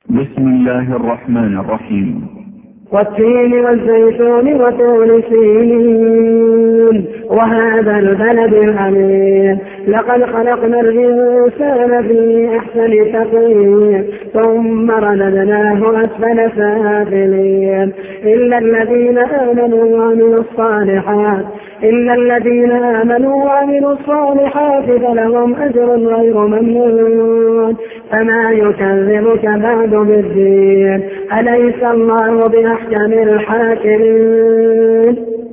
بسم الله الرحمن الرحيم. والتين والزيتون وطول سينين وهذا البلد الأمين لقد خلقنا الإنسان في أحسن تقويم ثم رددناه أسفل سافلين إلا الذين آمنوا وعملوا الصالحات فلهم أجر غير ممنون. فما يكذبك بعد بالدين؟ أليس الله بأحكم الحاكمين؟